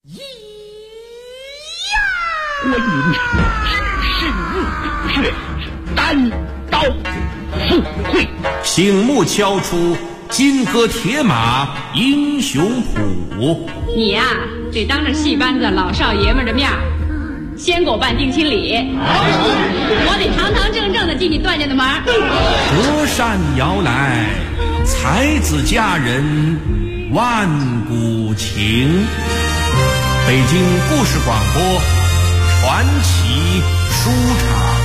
观音是日月单刀赴会， 醒目敲出金戈铁马英雄谱。 你呀，得当着戏班子老少爷们的面先给我办定亲礼，我得堂堂正正的进你段家的门。 隔山摇来，才子佳人万古情。北京故事广播传奇书场。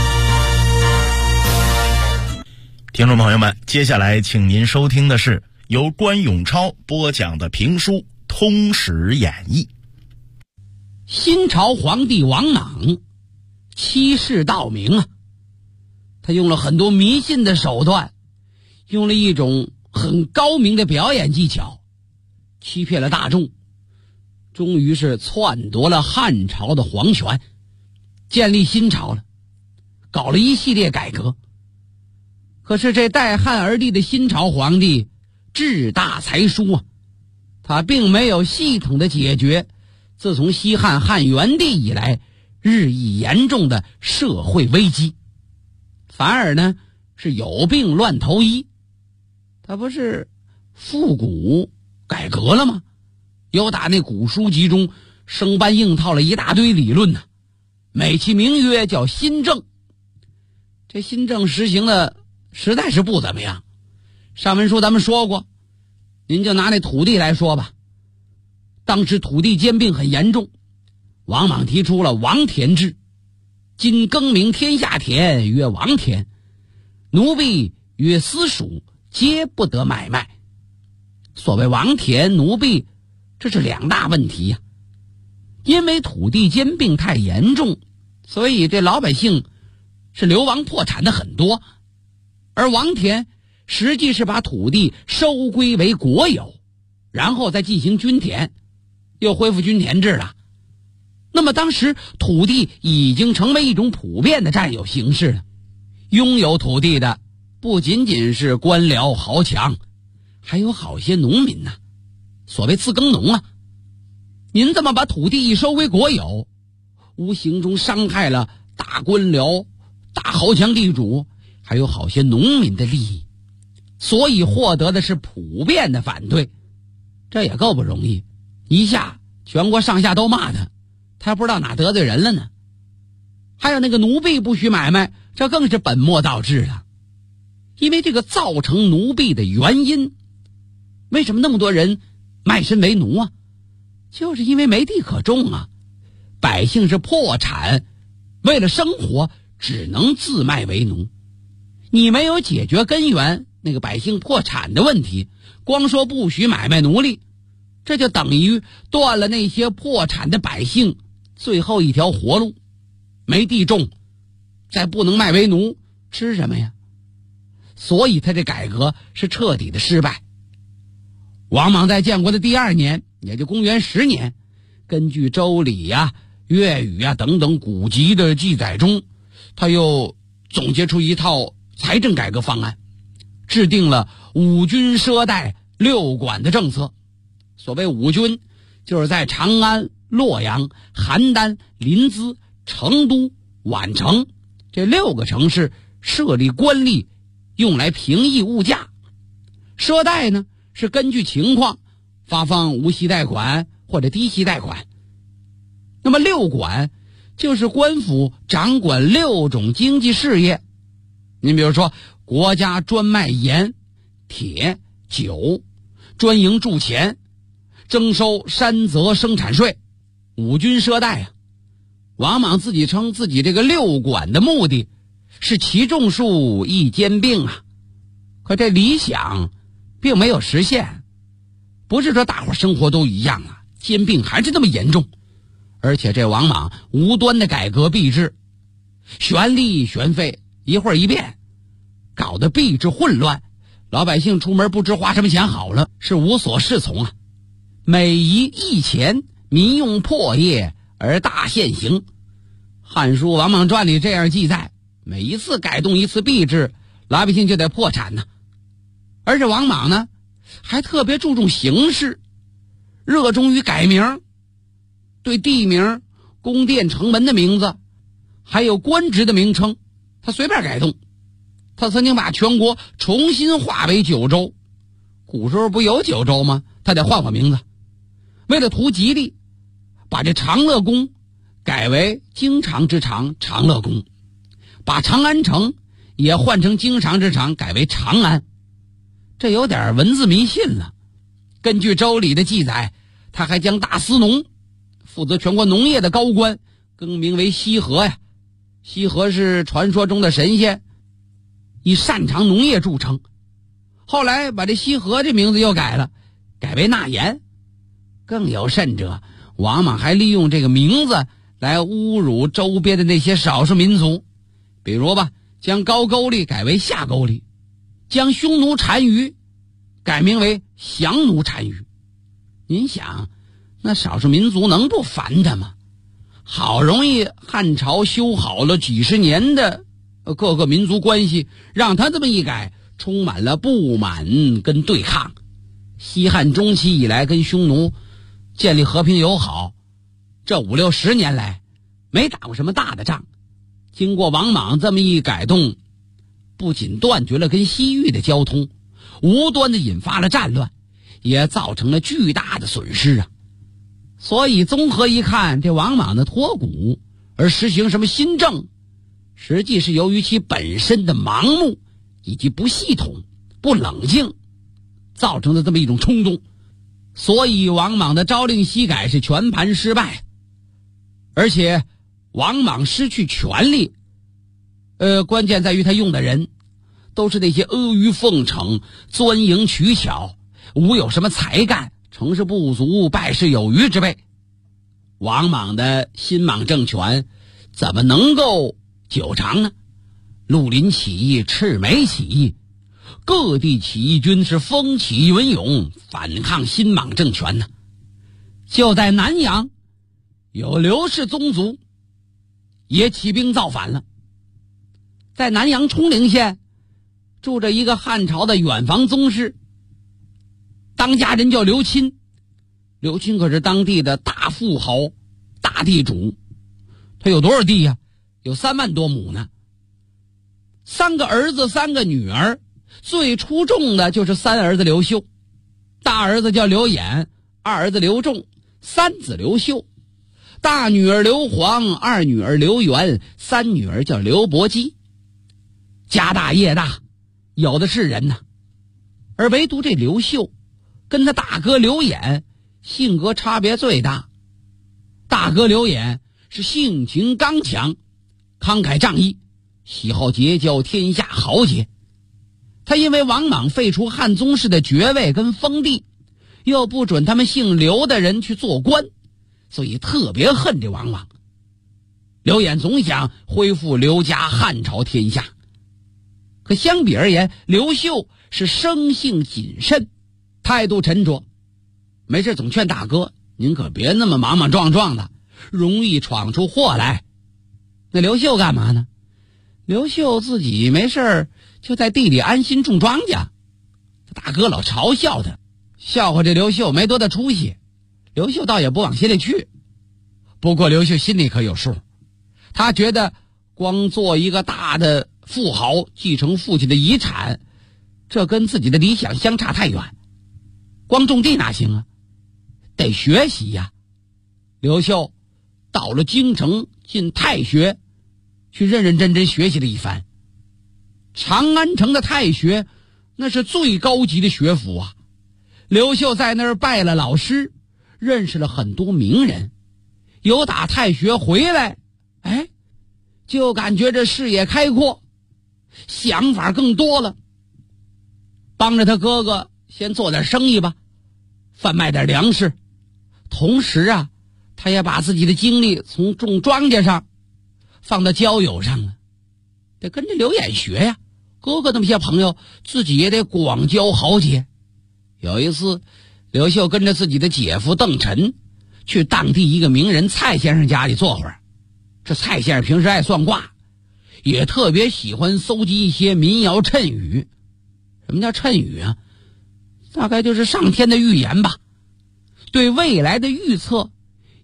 听众朋友们，接下来请您收听的是由关永超播讲的评书《通史演义》。 新朝皇帝王莽欺世盗名啊，他用了很多迷信的手段，用了一种很高明的表演技巧，欺骗了大众，终于是篡夺了汉朝的皇权，建立新朝了，搞了一系列改革。可是这代汉而立的新朝皇帝志大才疏啊，他并没有系统的解决自从西汉汉元帝以来日益严重的社会危机，反而呢是有病乱投医。他不是复古改革了吗？又打那古书籍中生搬硬套了一大堆理论呢，美其名曰叫新政。这新政实行的实在是不怎么样。上文书咱们说过，您就拿那土地来说吧，当时土地兼并很严重，王莽提出了王田制，今更名天下田曰王田，奴婢曰私属，皆不得买卖。所谓王田奴婢，这是两大问题呀。因为土地兼并太严重，所以这老百姓是流亡破产的很多，而王田实际是把土地收归为国有，然后再进行均田，又恢复均田制了。那么当时土地已经成为一种普遍的占有形式了，拥有土地的不仅仅是官僚豪强，还有好些农民呐，所谓自耕农啊。您这么把土地一收归国有，无形中伤害了大官僚、大豪强地主，还有好些农民的利益，所以获得的是普遍的反对。这也够不容易，一下全国上下都骂他，他不知道哪得罪人了呢。还有那个奴婢不许买卖，这更是本末倒置了。因为这个造成奴婢的原因，为什么那么多人卖身为奴啊？就是因为没地可种啊，百姓是破产，为了生活只能自卖为奴。你没有解决根源，那个百姓破产的问题，光说不许买卖奴隶，这就等于断了那些破产的百姓最后一条活路。没地种，再不能卖为奴，吃什么呀？所以他这改革是彻底的失败。王莽在建国的第2年，也就公元10年，根据周礼呀、粤语呀等等古籍的记载中，他又总结出一套财政改革方案，制定了五军赊贷6管的政策。所谓五军，就是在长安、洛阳、邯郸、临淄、成都、宛城这6个城市设立官吏，用来平抑物价。赊贷呢，是根据情况发放无息贷款或者低息贷款。那么6管就是官府掌管6种经济事业。您比如说，国家专卖盐、铁、酒，专营铸钱，征收山泽生产税，五军赊贷啊。王莽自己称自己这个6管的目的是其众数亦兼并啊，可这理想并没有实现。不是说大伙生活都一样啊，兼并还是那么严重。而且这王莽无端的改革币制，悬利悬费，一会儿一变，搞得币制混乱，老百姓出门不知花什么钱好了，是无所适从啊。每一亿钱，民用破业而大现行。汉书王莽传里这样记载，每一次改动一次币制，老百姓就得破产呢。而且王莽呢，还特别注重形式，热衷于改名， 对地名、宫殿、城门的名字，还有官职的名称，他随便改动。他曾经把全国重新划为9州，古时候不有9州吗？他得换名字。为了图吉利，把这长乐宫改为京长之长长乐宫，把长安城也换成京长之长改为长安。这有点文字迷信了。根据周礼的记载，他还将大司农，负责全国农业的高官，更名为羲和呀。羲和是传说中的神仙，以擅长农业著称。后来把这羲和这名字又改了，改为纳言。更有甚者，王莽还利用这个名字来侮辱周边的那些少数民族。比如吧，将高句丽改为下勾丽，将匈奴单于改名为降奴单于。您想，那少数民族能不烦他吗？好容易汉朝修好了几十年的各个民族关系，让他这么一改，充满了不满跟对抗。西汉中期以来跟匈奴建立和平友好，这5、60年来没打过什么大的仗。经过王莽这么一改动，不仅断绝了跟西域的交通，无端的引发了战乱，也造成了巨大的损失啊。所以综合一看，这王莽的脱骨而实行什么新政，实际是由于其本身的盲目以及不系统、不冷静造成的这么一种冲动。所以王莽的朝令夕改是全盘失败。而且王莽失去权力，关键在于他用的人都是那些阿谀奉承、钻营取巧、无有什么才干、成事不足败事有余之辈。王莽的新莽政权怎么能够久长呢？绿林起义、赤眉起义，各地起义军是风起云涌，反抗新莽政权呢。就在南阳，有刘氏宗族也起兵造反了。在南阳冲陵县住着一个汉朝的远房宗室，当家人叫刘钦。刘钦可是当地的大富豪、大地主，他有多少地呀？有3万多亩呢。3个儿子3个女儿，最出众的就是3儿子刘秀。大儿子叫刘演，二儿子刘仲，三子刘秀。大女儿刘皇，二女儿刘元，三女儿叫刘伯姬。家大业大，有的是人呐。而唯独这刘秀跟他大哥刘演性格差别最大。大哥刘演是性情刚强，慷慨仗义，喜好结交天下豪杰。他因为王莽废除汉宗室的爵位跟封地，又不准他们姓刘的人去做官，所以特别恨这王莽。刘演总想恢复刘家汉朝天下。可相比而言，刘秀是生性谨慎，态度沉着，没事总劝大哥，您可别那么莽莽撞撞的，容易闯出祸来。那刘秀干嘛呢？刘秀自己没事就在地里安心种庄稼。大哥老嘲笑他，笑话这刘秀没多大出息。刘秀倒也不往心里去。不过刘秀心里可有数，他觉得光做一个大的富豪，继承父亲的遗产，这跟自己的理想相差太远。光种地哪行啊？得学习呀。刘秀到了京城，进太学，去认认真真学习了一番。长安城的太学那是最高级的学府啊。刘秀在那儿拜了老师，认识了很多名人。有打太学回来，就感觉这视野开阔，想法更多了。帮着他哥哥先做点生意吧，贩卖点粮食。同时啊，他也把自己的精力从种庄稼上放到交友上了，得跟着刘演学呀。哥哥那么些朋友，自己也得广交豪杰。有一次，刘秀跟着自己的姐夫邓晨去当地一个名人蔡先生家里坐会儿。这蔡先生平时爱算卦，也特别喜欢搜集一些民谣谶语。什么叫谶语啊？大概就是上天的预言吧，对未来的预测，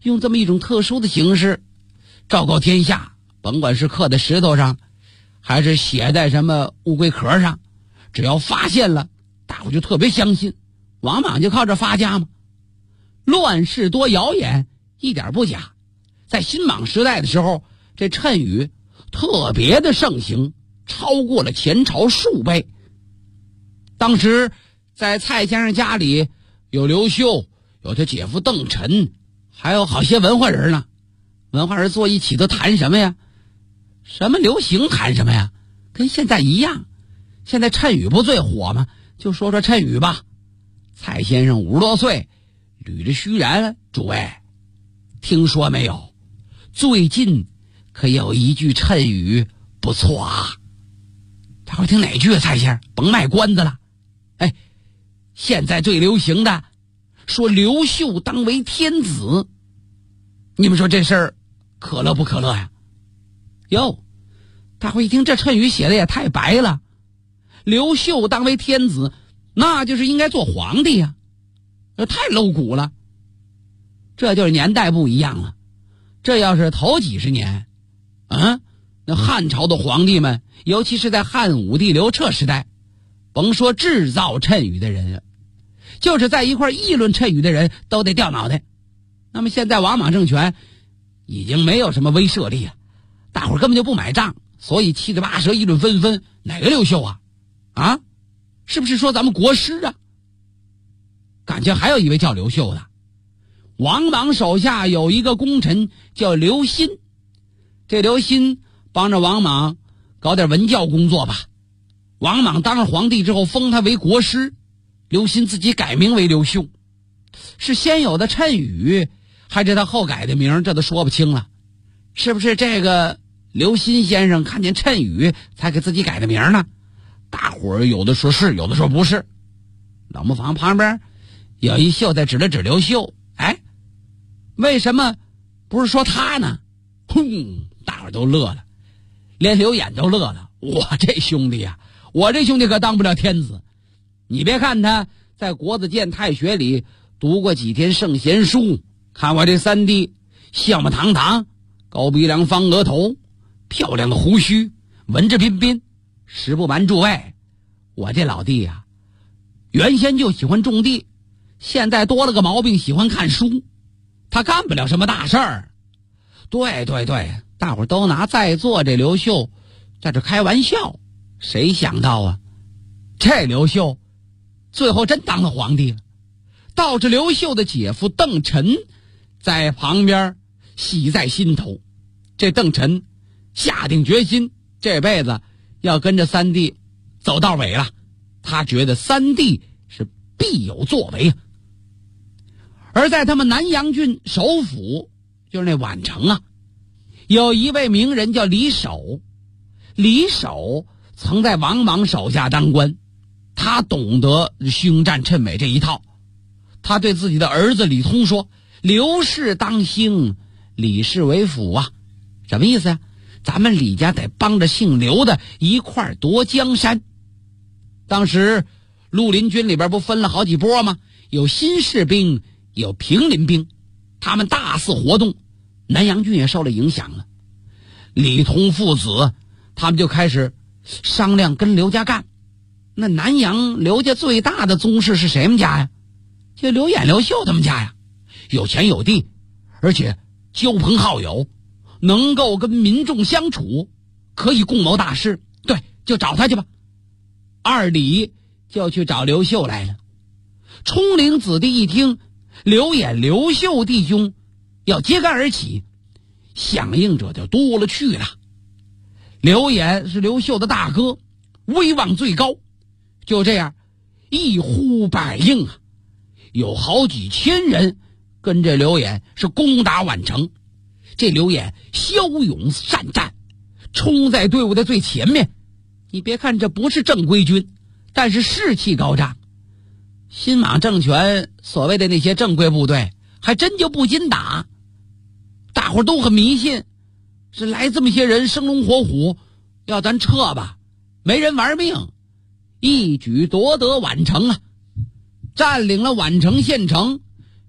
用这么一种特殊的形式昭告天下，甭管是刻在石头上，还是写在什么乌龟壳上，只要发现了，大伙就特别相信，王莽就靠这发家嘛。乱世多谣言，一点不假。在新莽时代的时候，这谶语特别的盛行，超过了前朝数倍。当时在蔡先生家里有刘秀，有他姐夫邓晨，还有好些文化人呢。文化人坐一起都谈什么呀？什么流行谈什么呀？跟现在一样。现在谶语不最火吗？就说说谶语吧。蔡先生50多岁，捋着须髯，诸位听说没有？最近可有一句谶语不错啊。大伙听哪句啊？蔡先生甭卖关子了。哎，现在最流行的说刘秀当为天子，你们说这事儿可乐不可乐呀？哟，大伙一听这谶语写的也太白了。刘秀当为天子，那就是应该做皇帝呀，太露骨了。这就是年代不一样了。这要是头几十年那汉朝的皇帝们，尤其是在汉武帝刘彻时代，甭说制造谶语的人，就是在一块议论谶语的人都得掉脑袋。那么现在王莽政权已经没有什么威慑力了，大伙儿根本就不买账，所以七嘴八舌议论纷纷。哪个刘秀啊？是不是说咱们国师啊？感觉还有一位叫刘秀的。王莽手下有一个功臣叫刘歆，这刘歆帮着王莽搞点文教工作吧。王莽当了皇帝之后封他为国师，刘歆自己改名为刘秀。是先有的谶语，还是他后改的名，这都说不清了。是不是这个刘歆先生看见谶语才给自己改的名呢？大伙儿有的说是，有的说不是。老磨坊旁边有一秀在指了指刘秀，哎，为什么不是说他呢？大伙儿都乐了，连刘演都乐了。我这兄弟可当不了天子。你别看他在国子监太学里读过几天圣贤书，看我这三弟相貌堂堂，高鼻梁方额头，漂亮的胡须，文质彬彬。实不瞒诸位，我这老弟原先就喜欢种地，现在多了个毛病，喜欢看书。他干不了什么大事儿。对，大伙儿都拿在座这刘秀在这开玩笑。谁想到这刘秀最后真当了皇帝了。倒是刘秀的姐夫邓晨在旁边喜在心头。这邓晨下定决心，这辈子要跟着三弟走到尾了。他觉得三弟是必有作为。而在他们南阳郡首府，就是那宛城有一位名人叫李守。李守曾在王莽手下当官，他懂得凶战谶美这一套。他对自己的儿子李通说：刘氏当兴，李氏为辅什么意思咱们李家得帮着姓刘的一块夺江山。当时绿林军里边不分了好几波吗？有新士兵，有平林兵，他们大肆活动，南阳郡也受了影响了。李通父子他们就开始商量跟刘家干。那南阳刘家最大的宗室是谁们家呀？就刘演、刘秀他们家呀。有钱有地，而且交朋好友，能够跟民众相处，可以共谋大事。对，就找他去吧。二李就去找刘秀来了。冲陵子弟一听刘演、刘秀弟兄要揭竿而起，响应者就多了去了。刘演是刘秀的大哥，威望最高，就这样一呼百应有好几千人跟着刘演是攻打宛城。这刘演骁勇善战，冲在队伍的最前面。你别看这不是正规军，但是士气高涨。新莽政权所谓的那些正规部队还真就不禁打。大伙都很迷信，是来这么些人生龙活虎，要咱撤吧，没人玩命。一举夺得宛城占领了宛城县城。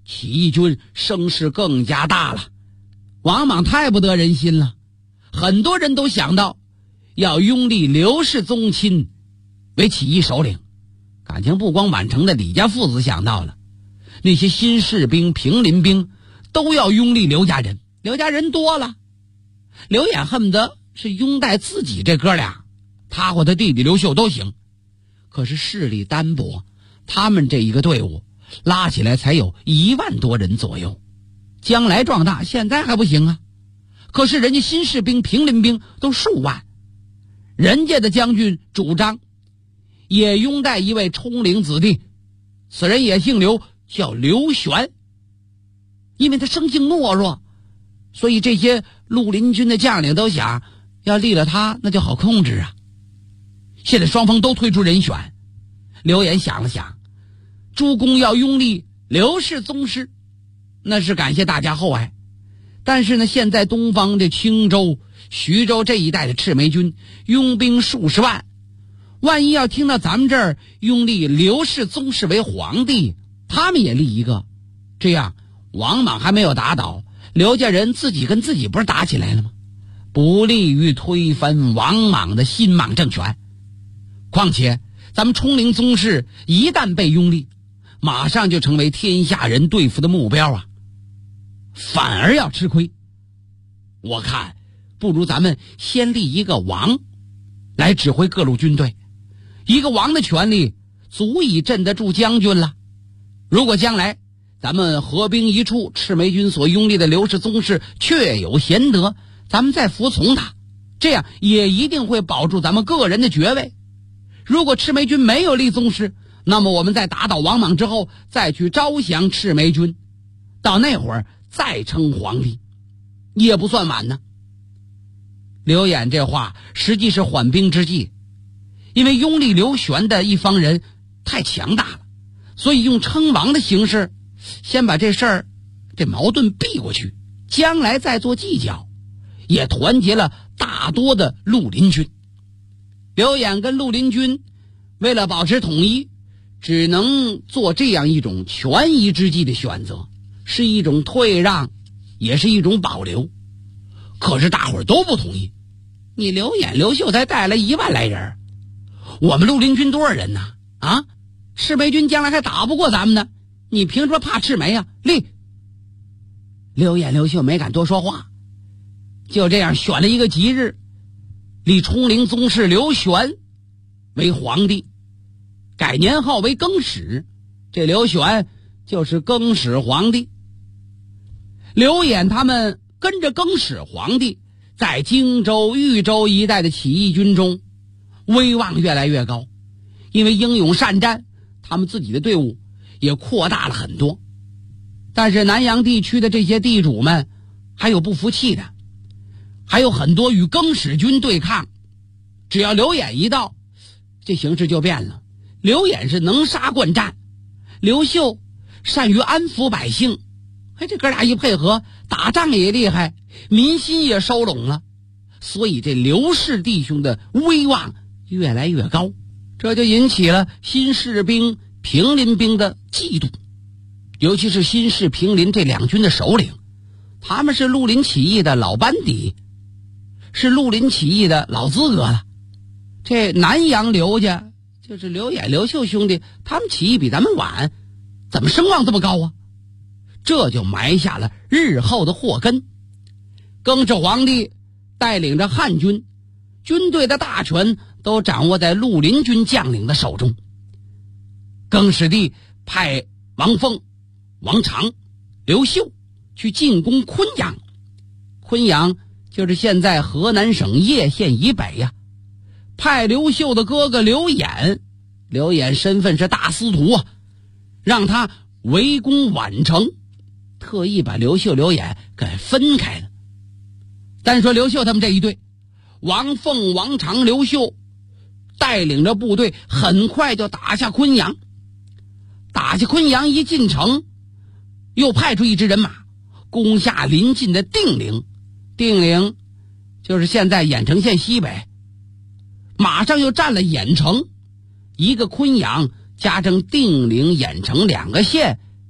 起义军声势更加大了。王莽太不得人心了，很多人都想到要拥立刘氏宗亲为起义首领。感情不光宛城的李家父子想到了，那些新士兵、平林兵都要拥立刘家人。刘家人多了，刘演恨不得是拥戴自己这哥俩，他或他弟弟刘秀都行。可是势力单薄，他们这一个队伍拉起来才有1万多人左右，将来壮大现在还不行啊。可是人家新士兵、平林兵都数万，人家的将军主张也拥戴一位冲领子弟，此人也姓刘，叫刘玄。因为他生性懦弱，所以这些绿林军的将领都想要立了他，那就好控制啊。现在双方都推出人选，刘演想了想，诸公要拥立刘氏宗室，那是感谢大家厚爱。但是呢，现在东方的青州、徐州这一带的赤眉军拥兵数十万，万一要听到咱们这儿拥立刘氏宗室为皇帝，他们也立一个，这样王莽还没有打倒，刘家人自己跟自己不是打起来了吗？不利于推翻王莽的新莽政权。况且咱们冲领宗室一旦被拥立，马上就成为天下人对付的目标啊，反而要吃亏。我看不如咱们先立一个王来指挥各路军队，一个王的权力足以镇得住将军了。如果将来咱们合兵一处，赤眉军所拥立的刘氏宗室确有贤德，咱们再服从他，这样也一定会保住咱们个人的爵位。如果赤眉军没有立宗室，那么我们在打倒王莽之后再去招降赤眉军，到那会儿再称皇帝也不算晚呢。刘演这话实际是缓兵之计，因为拥立刘玄的一方人太强大了，所以用称王的形式先把这事儿这矛盾避过去，将来再做计较，也团结了大多的绿林军。刘演跟绿林军为了保持统一，只能做这样一种权宜之计的选择，是一种退让，也是一种保留。可是大伙儿都不同意，你刘演、刘秀才带来1万来人，我们绿林军多少人呢？啊，赤眉军将来还打不过咱们呢，你凭什么怕赤眉啊？立！刘演、刘秀没敢多说话，就这样选了一个吉日，立冲领宗室刘玄为皇帝，改年号为更始，这刘玄就是更始皇帝。刘演他们跟着更始皇帝，在荆州、豫州一带的起义军中威望越来越高，因为英勇善战，他们自己的队伍也扩大了很多。但是南阳地区的这些地主们还有不服气的，还有很多与更始军对抗。只要刘演一到，这形势就变了。刘演是能杀惯战，刘秀善于安抚百姓，这哥俩一配合，打仗也厉害，民心也收拢了，所以这刘氏弟兄的威望越来越高，这就引起了新士兵、平林兵的嫉妒。尤其是新士、平林这两军的首领，他们是绿林起义的老班底，是绿林起义的老资格了。这南阳刘家就是刘演、刘秀兄弟，他们起义比咱们晚，怎么声望这么高啊？这就埋下了日后的祸根。更始皇帝带领着汉军，军队的大权都掌握在绿林军将领的手中。更始帝派王凤、王常、刘秀去进攻昆阳，昆阳就是现在河南省叶县以北呀。派刘秀的哥哥刘演，刘演身份是大司徒啊，让他围攻宛城，特意把刘秀、刘演给分开了。单说刘秀他们这一队，王凤、王常、刘秀带领着部队很快就打下昆阳。打下昆阳一进城，又派出一支人马攻下临近的定陵，定陵就是现在郾城县西北，马上又占了郾城，一个昆阳加上定陵、郾城2个县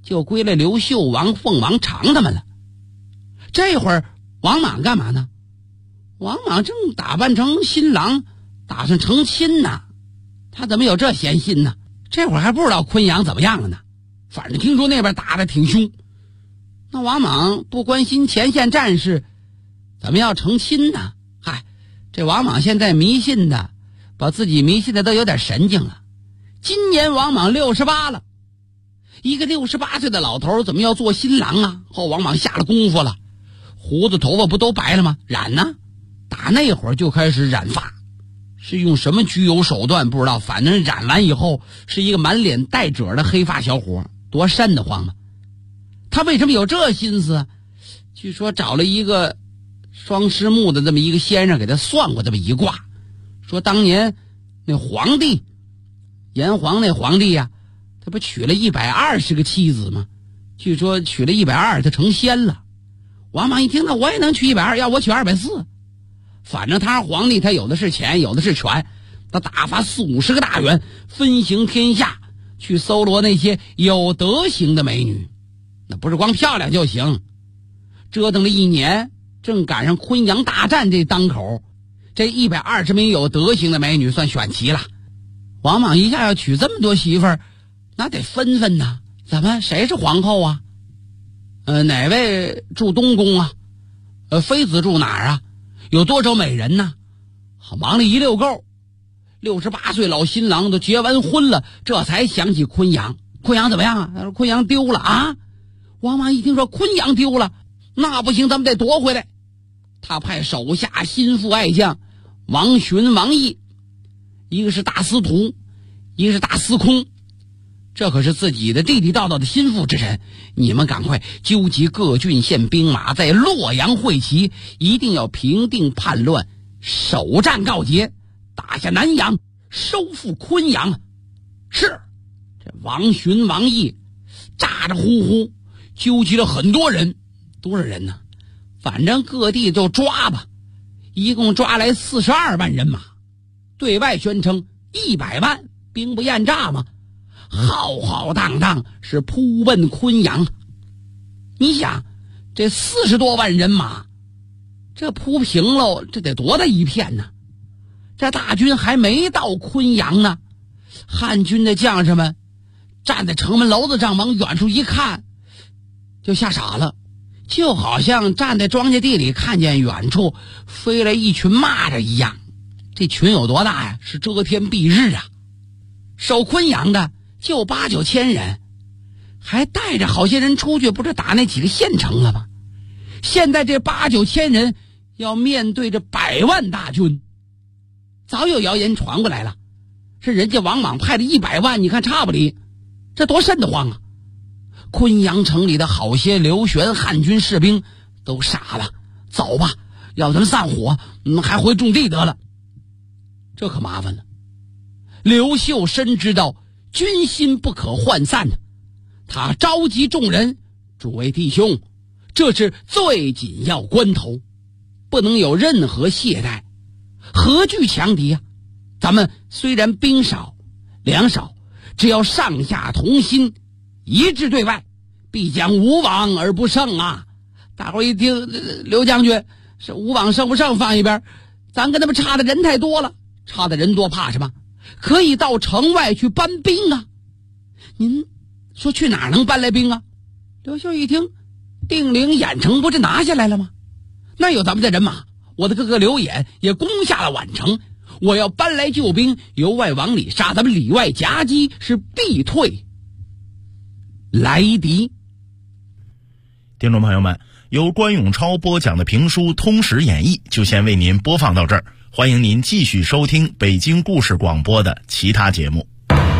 就归了刘秀、王凤、王常他们了。这会儿王莽干嘛呢？王莽正打扮成新郎，打算成亲呢。他怎么有这闲心呢？这会儿还不知道昆阳怎么样了呢，反正听说那边打得挺凶。那王莽不关心前线战事，怎么要成亲呢？嗨，这王莽现在迷信的，把自己迷信的都有点神经了。今年王莽68了，一个68岁的老头怎么要做新郎啊？王莽下了功夫了，胡子头发不都白了吗？染呢，打那会儿就开始染发，是用什么拘有手段不知道，反正染完以后是一个满脸带褶的黑发小伙，多瘆得慌嘛。他为什么有这心思？据说找了一个双狮目的这么一个先生给他算过这么一卦，说当年那皇帝炎黄那皇帝呀，他不娶了120个妻子吗？据说娶了120他成仙了。王莽一听，那我也能娶120，要我娶240。反正他是皇帝，他有的是钱，有的是权，他打发40-50个大员分行天下，去搜罗那些有德行的美女。那不是光漂亮就行。折腾了1年，正赶上昆阳大战这当口，这120名有德行的美女算选齐了。王莽一下要娶这么多媳妇儿，那得分分呐。怎么谁是皇后啊？哪位住东宫啊？妃子住哪儿啊？有多少美人呢？忙了一溜够。68岁老新郎都结完婚了，这才想起昆阳。昆阳怎么样啊？他说昆阳丢了啊。王莽一听说昆阳丢了，那不行，咱们得夺回来。他派手下心腹爱将王寻、王毅，一个是大司徒，一个是大司空，这可是自己的地地道道的心腹之人。你们赶快纠集各郡县兵马，在洛阳会齐，一定要平定叛乱，首战告捷，打下南阳，收复昆阳。是。这王寻、王毅咋咋呼呼纠集了很多人，多少人呢？反正各地就抓吧，一共抓来42万人马，对外宣称100万，兵不厌诈嘛，浩浩荡荡是扑奔昆阳。你想这40多万人马，这扑平喽，这得多大一片呢？这大军还没到昆阳呢，汉军的将士们站在城门楼子上，往远处一看就吓傻了，就好像站在庄稼地里看见远处飞来一群蚂蚱一样。这群有多大呀？是遮天蔽日啊！守昆阳的就8-9千人，还带着好些人出去，不是打那几个县城了吗？现在这8-9千人要面对着100万大军。早有谣言传过来了，是人家王莽派的100万，你看差不离，这多瘆得慌啊！昆阳城里的好些刘玄汉军士兵都傻了，走吧，要咱们散伙，还回种地得了。这可麻烦了。刘秀深知道军心不可涣散，他召集众人，诸位弟兄，这是最紧要关头，不能有任何懈怠，何惧强敌啊？咱们虽然兵少粮少，只要上下同心，一致对外，必将无往而不胜啊！大伙一听，刘将军是无往胜不胜放一边，咱跟他们差的人太多了，差的人多怕什么？可以到城外去搬兵啊！您说去哪儿能搬来兵啊？刘秀一听，定陵兖城不是拿下来了吗？那有咱们的人马，我的哥哥刘演也攻下了宛城，我要搬来救兵，由外往里杀，咱们里外夹击，是必退来敌。 听众朋友们，由关永超播讲的评书《通史演义》就先为您播放到这儿，欢迎您继续收听北京故事广播的其他节目。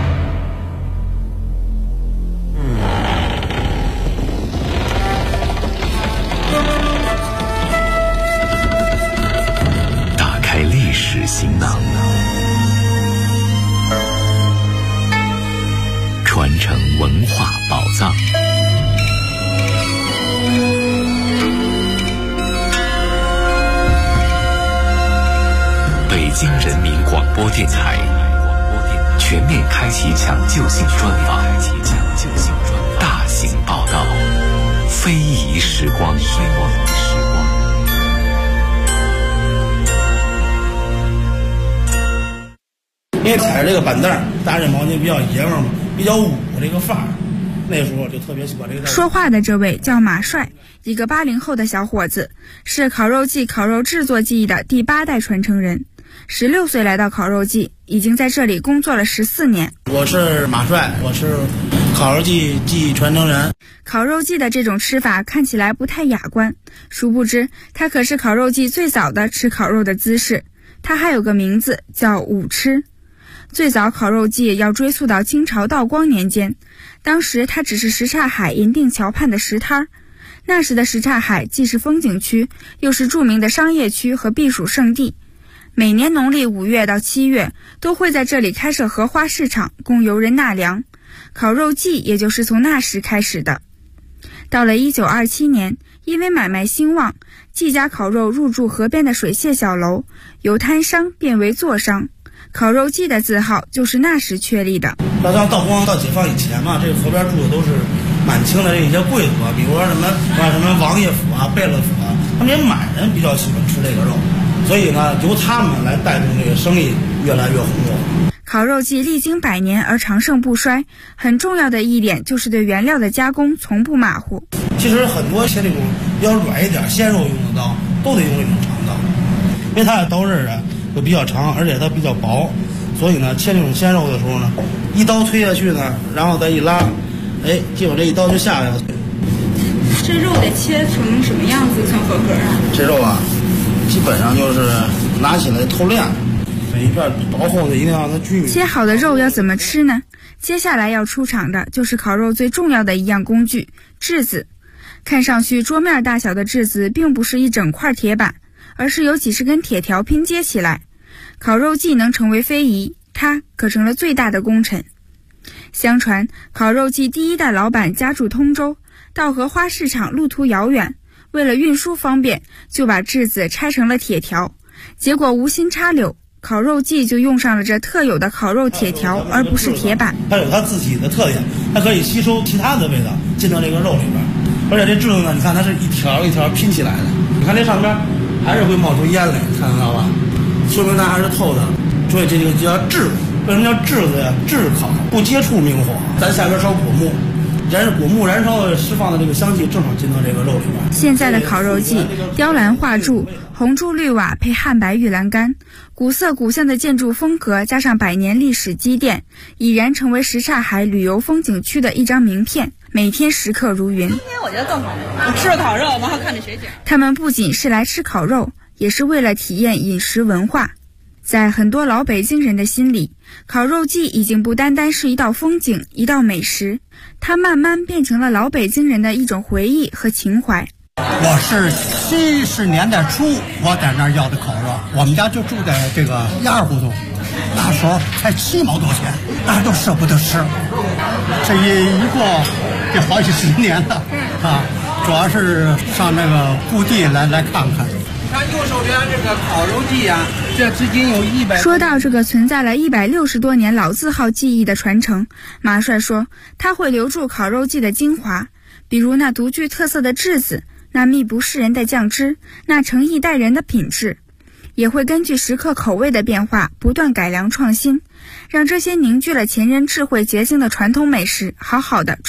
打开历史行囊，传承文化宝藏。北京人民广播电台全面开启抢救性专访，大型时光。 因为踩着这个板凳，搭着毛巾比较爷们儿嘛，比较武这个范儿。那时候就特别喜欢这个。 说话的这位叫马帅，一个80后的小伙子，是烤肉季烤肉制作技艺的第8代传承人。16岁来到烤肉季，已经在这里工作了14年。 我是马帅，我是烤肉季技艺传承人。 烤肉季的这种吃法看起来不太雅观，殊不知它可是烤肉季最早的吃烤肉的姿势。它还有个名字叫舞吃。最早烤肉季要追溯到清朝道光年间，当时它只是什刹海银锭桥畔的石滩。那时的什刹海既是风景区，又是著名的商业区和避暑胜地。每年农历5月到7月都会在这里开设荷花市场，供游人纳凉。烤肉季也就是从那时开始的。到了1927年，因为买卖兴旺，季家烤肉入驻河边的水榭小楼，由摊商变为座商。烤肉季的字号就是那时确立的。 到道光到解放以前嘛，这个河边住的都是满清的这一些贵族啊，比如说什么王爷府啊、贝勒府啊，他们这些满人比较喜欢吃这个肉，所以呢，由他们来带动这个生意越来越红火。 烤肉季历经100年而长盛不衰，很重要的一点就是对原料的加工从不马虎。 其实很多切这种比较软一点鲜肉用的刀，都得用这种长刀，因为它的刀刃啊就比较长，而且它比较薄，所以呢，切这种鲜肉的时候呢，一刀推下去呢，然后再一拉，结果这一刀就下来了。 这肉得切成什么样子算合格啊？ 这肉啊，基本上就是拿起来透亮，每一片薄厚的一定要让它均匀。 切好的肉要怎么吃呢？接下来要出场的就是烤肉最重要的一样工具——炙子。看上去桌面大小的炙子并不是一整块铁板，而是由几十根铁条拼接起来。烤肉季能成为非遗，它可成了最大的功臣。相传烤肉季第1代老板家住通州，到荷花市场路途遥远，为了运输方便，就把炙子拆成了铁条。结果无心插柳，烤肉季就用上了这特有的烤肉铁条，而不是铁板。 它有它自己的特点，它可以吸收其他的味道进到这个肉里边。而且这炙子呢，你看它是一条一条拼起来的，你看这上边还是会冒出烟来，看得到吧？说明它还是透的，所以这就叫炙。为什么叫炙子呀？炙烤，不接触明火。咱下边烧果木，果木燃烧的释放的这个香气正好进到这个肉里边。 现在的烤肉季，雕栏画柱，红柱绿瓦配汉白玉栏杆，古色古香的建筑风格加上100年历史积淀，已然成为什刹海旅游风景区的一张名片，每天食客如云。 今天我觉得更好，我吃了烤肉，然后看着雪景。 他们不仅是来吃烤肉，也是为了体验饮食文化。在很多老北京人的心里，烤肉季已经不单单是一道风景，一道美食，它慢慢变成了老北京人的一种回忆和情怀。 我是70年代初我在那儿要的烤肉，我们家就住在这个1·2胡同，那时候才7毛多钱，大家都舍不得吃。这一过这好几10年了啊，主要是上那个故地来看看。 看右手边这个烤肉季啊，这至今有100。 说到这个存在了160多年老字号技艺的传承，马帅说他会留住烤肉季的精华，比如那独具特色的炙子，那秘不示人的酱汁，那诚意待人的品质，也会根据食客口味的变化不断改良创新，让这些凝聚了前人智慧结晶的传统美食好好的